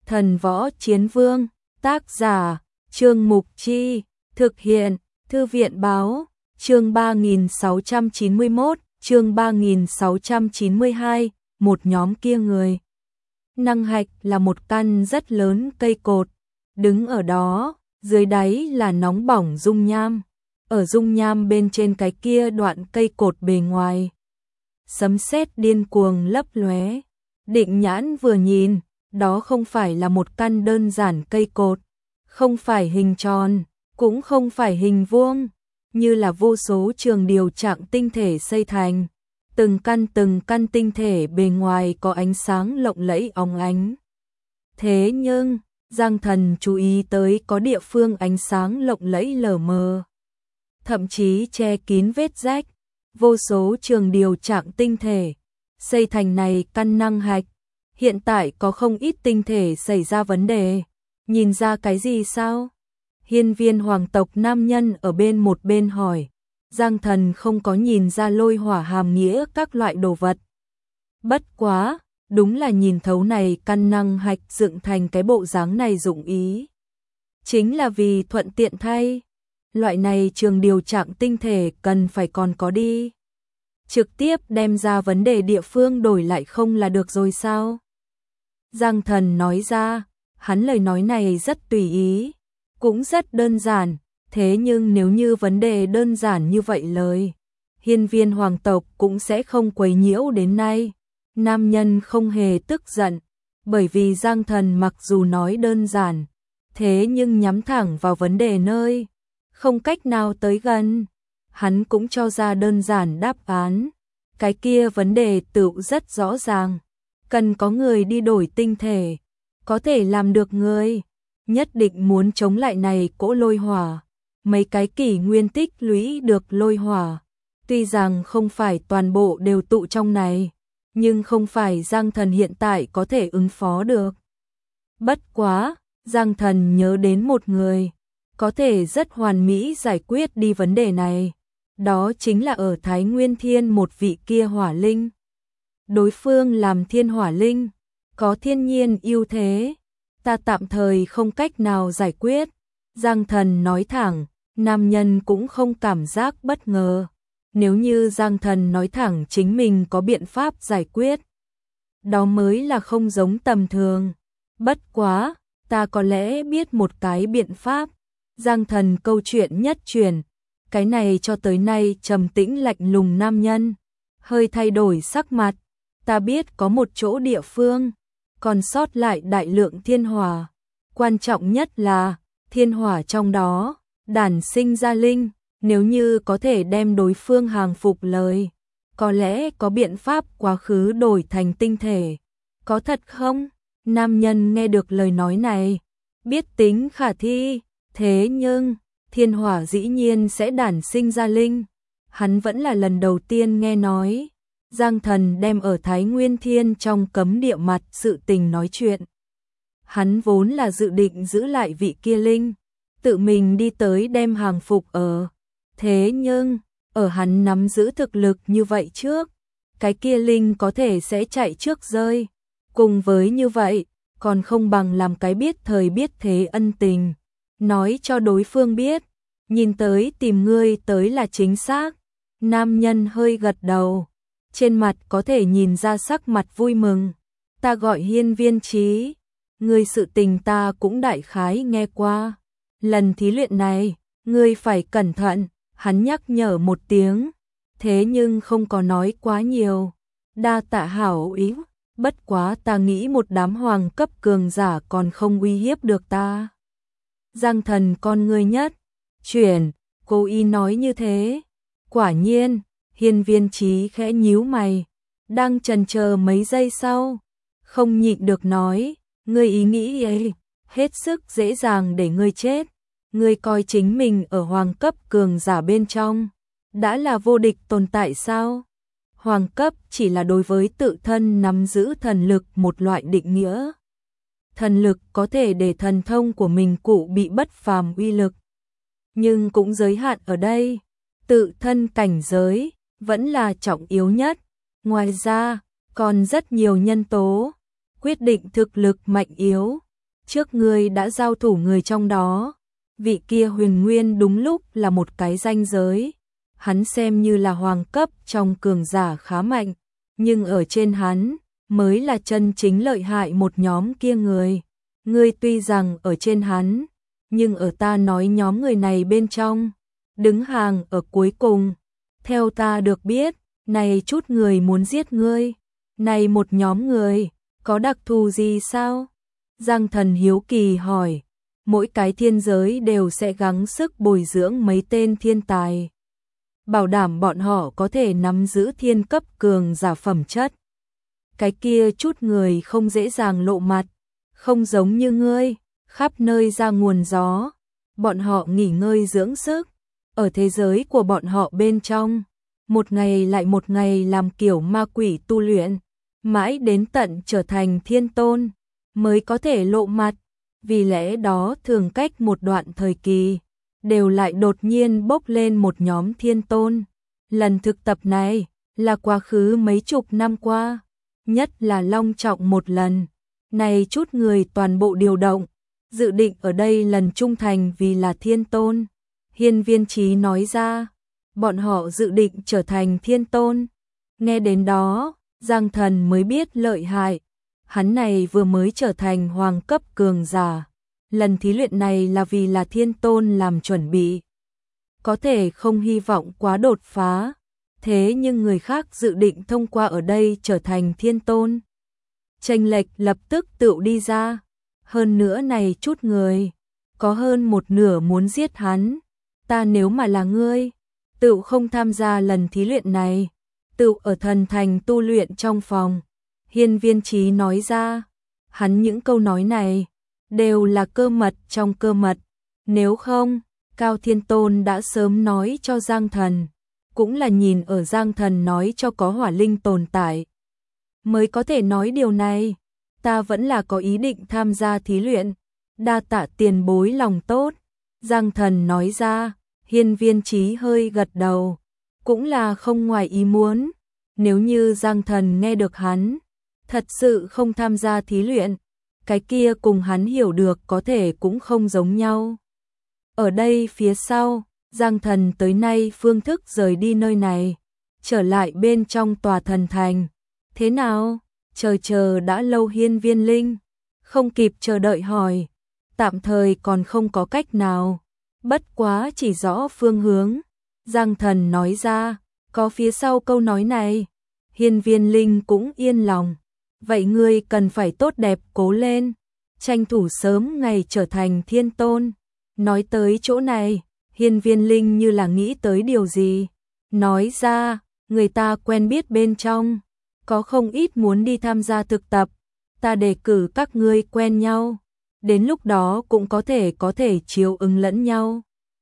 Thần Võ Chiến Vương, tác giả, Trương Mục Chi, thực hiện, Thư viện Báo, chương 3691, chương 3692, một nhóm kia người. Năng hạch là một căn rất lớn cây cột, đứng ở đó, dưới đáy là nóng bỏng dung nham, ở dung nham bên trên cái kia đoạn cây cột bề ngoài. Sấm sét điên cuồng lấp lóe, Định Nhãn vừa nhìn, đó không phải là một căn đơn giản cây cột, không phải hình tròn, cũng không phải hình vuông, như là vô số trường điều trạng tinh thể xây thành. Từng căn tinh thể bề ngoài có ánh sáng lộng lẫy óng ánh. Thế nhưng, Giang Thần chú ý tới có địa phương ánh sáng lộng lẫy lờ mờ, thậm chí che kín vết rách. Vô số trường điều trạng tinh thể xây thành này căn năng hạch, hiện tại có không ít tinh thể xảy ra vấn đề. Nhìn ra cái gì sao? Hiên viên hoàng tộc nam nhân ở một bên hỏi. Giang Thần không có nhìn ra lôi hỏa hàm nghĩa các loại đồ vật. Bất quá, đúng là nhìn thấu này căn năng hạch dựng thành cái bộ dáng này dụng ý. Chính là vì thuận tiện thay. Loại này trường điều trạng tinh thể cần phải còn có đi. Trực tiếp đem ra vấn đề địa phương đổi lại không là được rồi sao? Giang Thần nói ra, hắn lời nói này rất tùy ý, cũng rất đơn giản. Thế nhưng nếu như vấn đề đơn giản như vậy lời, hiên viên hoàng tộc cũng sẽ không quấy nhiễu đến nay. Nam nhân không hề tức giận, bởi vì Giang Thần mặc dù nói đơn giản, thế nhưng nhắm thẳng vào vấn đề nơi, không cách nào tới gần. Hắn cũng cho ra đơn giản đáp án, cái kia vấn đề tự rất rõ ràng, cần có người đi đổi tinh thể, có thể làm được người, nhất định muốn chống lại này cỗ lôi hỏa. Mấy cái kỷ nguyên tích lũy được lôi hỏa, tuy rằng không phải toàn bộ đều tụ trong này, nhưng không phải Giang Thần hiện tại có thể ứng phó được. Bất quá, Giang Thần nhớ đến một người, có thể rất hoàn mỹ giải quyết đi vấn đề này, đó chính là ở Thái Nguyên Thiên một vị kia hỏa linh. Đối phương làm thiên hỏa linh, có thiên nhiên ưu thế, ta tạm thời không cách nào giải quyết. Giang Thần nói thẳng. Nam nhân cũng không cảm giác bất ngờ, nếu như Giang Thần nói thẳng chính mình có biện pháp giải quyết, đó mới là không giống tầm thường. Bất quá, ta có lẽ biết một cái biện pháp. Giang Thần câu chuyện nhất truyền, cái này cho tới nay trầm tĩnh lạnh lùng nam nhân, hơi thay đổi sắc mặt. Ta biết có một chỗ địa phương, còn sót lại đại lượng thiên hỏa, quan trọng nhất là thiên hỏa trong đó đản sinh ra linh, nếu như có thể đem đối phương hàng phục lời, có lẽ có biện pháp quá khứ đổi thành tinh thể. Có thật không? Nam nhân nghe được lời nói này, biết tính khả thi, thế nhưng, thiên hỏa dĩ nhiên sẽ đản sinh ra linh. Hắn vẫn là lần đầu tiên nghe nói. Giang Thần đem ở Thái Nguyên Thiên trong cấm địa mặt sự tình nói chuyện. Hắn vốn là dự định giữ lại vị kia linh, tự mình đi tới đem hàng phục ở. Thế nhưng, ở hắn nắm giữ thực lực như vậy trước, cái kia linh có thể sẽ chạy trước rơi. Cùng với như vậy, còn không bằng làm cái biết thời biết thế ân tình. Nói cho đối phương biết, nhìn tới tìm ngươi tới là chính xác. Nam nhân hơi gật đầu, trên mặt có thể nhìn ra sắc mặt vui mừng. Ta gọi Hiên Viên Chí, ngươi sự tình ta cũng đại khái nghe qua. Lần thí luyện này, ngươi phải cẩn thận, hắn nhắc nhở một tiếng, thế nhưng không có nói quá nhiều. Đa tạ hảo ý, bất quá ta nghĩ một đám hoàng cấp cường giả còn không uy hiếp được ta. Giang Thần con ngươi nhất chuyển, cố ý nói như thế. Quả nhiên, Hiên Viên Chí khẽ nhíu mày, đang chần chờ mấy giây sau, không nhịn được nói, ngươi ý nghĩ ấy, hết sức dễ dàng để ngươi chết. Ngươi coi chính mình ở hoàng cấp cường giả bên trong, đã là vô địch tồn tại sao? Hoàng cấp chỉ là đối với tự thân nắm giữ thần lực một loại định nghĩa. Thần lực có thể để thần thông của mình cụ bị bất phàm uy lực, nhưng cũng giới hạn ở đây, tự thân cảnh giới vẫn là trọng yếu nhất. Ngoài ra, còn rất nhiều nhân tố quyết định thực lực mạnh yếu. trước ngươi đã giao thủ người trong đó. Vị kia Huyền Nguyên đúng lúc là một cái ranh giới. Hắn xem như là hoàng cấp trong cường giả khá mạnh, nhưng ở trên hắn mới là chân chính lợi hại một nhóm kia người. Ngươi tuy rằng ở trên hắn, nhưng ở ta nói nhóm người này bên trong, đứng hàng ở cuối cùng. Theo ta được biết, này chút người muốn giết ngươi, này một nhóm người, có đặc thù gì sao? Giang Thần hiếu kỳ hỏi, mỗi cái thiên giới đều sẽ gắng sức bồi dưỡng mấy tên thiên tài, bảo đảm bọn họ có thể nắm giữ thiên cấp cường giả phẩm chất. Cái kia chút người không dễ dàng lộ mặt, không giống như ngươi, khắp nơi ra nguồn gió, bọn họ nghỉ ngơi dưỡng sức, ở thế giới của bọn họ bên trong, một ngày lại một ngày làm kiểu ma quỷ tu luyện, mãi đến tận trở thành thiên tôn, mới có thể lộ mặt, vì lẽ đó thường cách một đoạn thời kỳ, đều lại đột nhiên bốc lên một nhóm thiên tôn. Lần thực tập này, là quá khứ mấy chục năm qua, nhất là long trọng một lần, này chút người toàn bộ điều động, dự định ở đây lần trung thành vì là thiên tôn. Hiên Viên Chí nói ra, bọn họ dự định trở thành thiên tôn. Nghe đến đó, Giang Thần mới biết lợi hại. Hắn này vừa mới trở thành hoàng cấp cường giả. Lần thí luyện này là vì là thiên tôn làm chuẩn bị. Có thể không hy vọng quá đột phá. Thế nhưng người khác dự định thông qua ở đây trở thành thiên tôn. Chênh lệch lập tức tự đi ra. Hơn nữa này chút người, có hơn một nửa muốn giết hắn. Ta nếu mà là ngươi, tự không tham gia lần thí luyện này, tự ở thần thành tu luyện trong phòng. Hiên Viên Chí nói ra, hắn những câu nói này, đều là cơ mật trong cơ mật. Nếu không, Cao Thiên Tôn đã sớm nói cho Giang Thần, cũng là nhìn ở Giang Thần nói cho có hỏa linh tồn tại, mới có thể nói điều này. Ta vẫn là có ý định tham gia thí luyện, đa tạ tiền bối lòng tốt. Giang Thần nói ra, Hiên Viên Chí hơi gật đầu, cũng là không ngoài ý muốn. Nếu như Giang Thần nghe được hắn thật sự không tham gia thí luyện, cái kia cùng hắn hiểu được có thể cũng không giống nhau. Ở đây phía sau, Giang Thần tới nay phương thức rời đi nơi này, trở lại bên trong tòa thần thành. Thế nào? Chờ đã lâu Hiên Viên Linh, không kịp chờ đợi hỏi, tạm thời còn không có cách nào, bất quá chỉ rõ phương hướng. Giang Thần nói ra, có phía sau câu nói này, Hiên Viên Linh cũng yên lòng. Vậy ngươi cần phải tốt đẹp cố lên, tranh thủ sớm ngày trở thành thiên tôn. Nói tới chỗ này, Hiên Viên Linh như là nghĩ tới điều gì, nói ra, người ta quen biết bên trong, có không ít muốn đi tham gia thực tập, ta đề cử các ngươi quen nhau, đến lúc đó cũng có thể chiếu ứng lẫn nhau.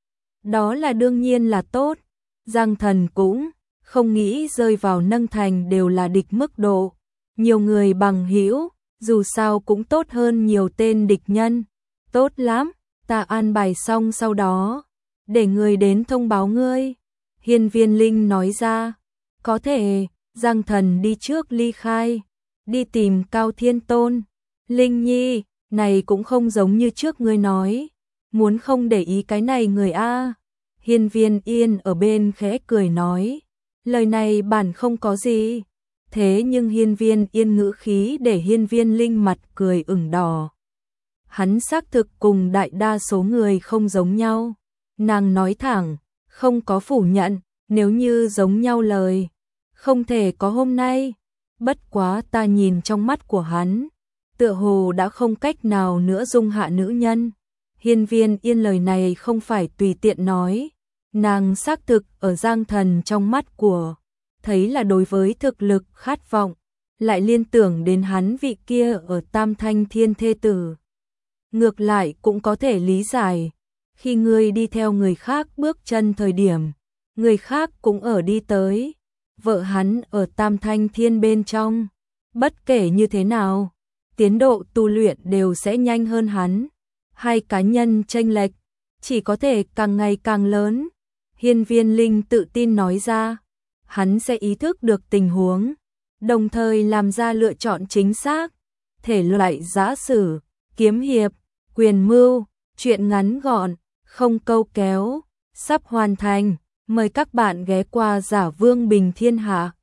Đó là đương nhiên là tốt. Giang Thần cũng không nghĩ rơi vào nâng thành đều là địch mức độ. Nhiều người bằng hữu, dù sao cũng tốt hơn nhiều tên địch nhân. Tốt lắm, ta an bài xong sau đó, để người đến thông báo ngươi. Hiên Viên Linh nói ra, có thể. Giang Thần đi trước ly khai, đi tìm Cao Thiên Tôn. Linh Nhi, này cũng không giống như trước ngươi nói, muốn không để ý cái này người a. Hiên Viên Yên ở bên khẽ cười nói, lời này bản không có gì. Thế nhưng Hiên Viên Yên ngữ khí để Hiên Viên Linh mặt cười ửng đỏ. Hắn xác thực cùng đại đa số người không giống nhau. Nàng nói thẳng, không có phủ nhận, nếu như giống nhau lời, không thể có hôm nay. Bất quá ta nhìn trong mắt của hắn, tựa hồ đã không cách nào nữa dung hạ nữ nhân. Hiên Viên Yên lời này không phải tùy tiện nói, nàng xác thực ở Giang Thần trong mắt của, thấy là đối với thực lực khát vọng, lại liên tưởng đến hắn vị kia ở Tam Thanh Thiên thê tử. Ngược lại cũng có thể lý giải, khi ngươi đi theo người khác bước chân thời điểm, người khác cũng ở đi tới, vợ hắn ở Tam Thanh Thiên bên trong, bất kể như thế nào, tiến độ tu luyện đều sẽ nhanh hơn hắn. Hai cá nhân chênh lệch chỉ có thể càng ngày càng lớn. Hiên Viên Linh tự tin nói ra, hắn sẽ ý thức được tình huống, đồng thời làm ra lựa chọn chính xác. Thể loại giã sử, kiếm hiệp, Quyền mưu, chuyện ngắn gọn, không câu kéo, sắp hoàn thành. Mời các bạn ghé qua Giả Vương Bình Thiên Hạ.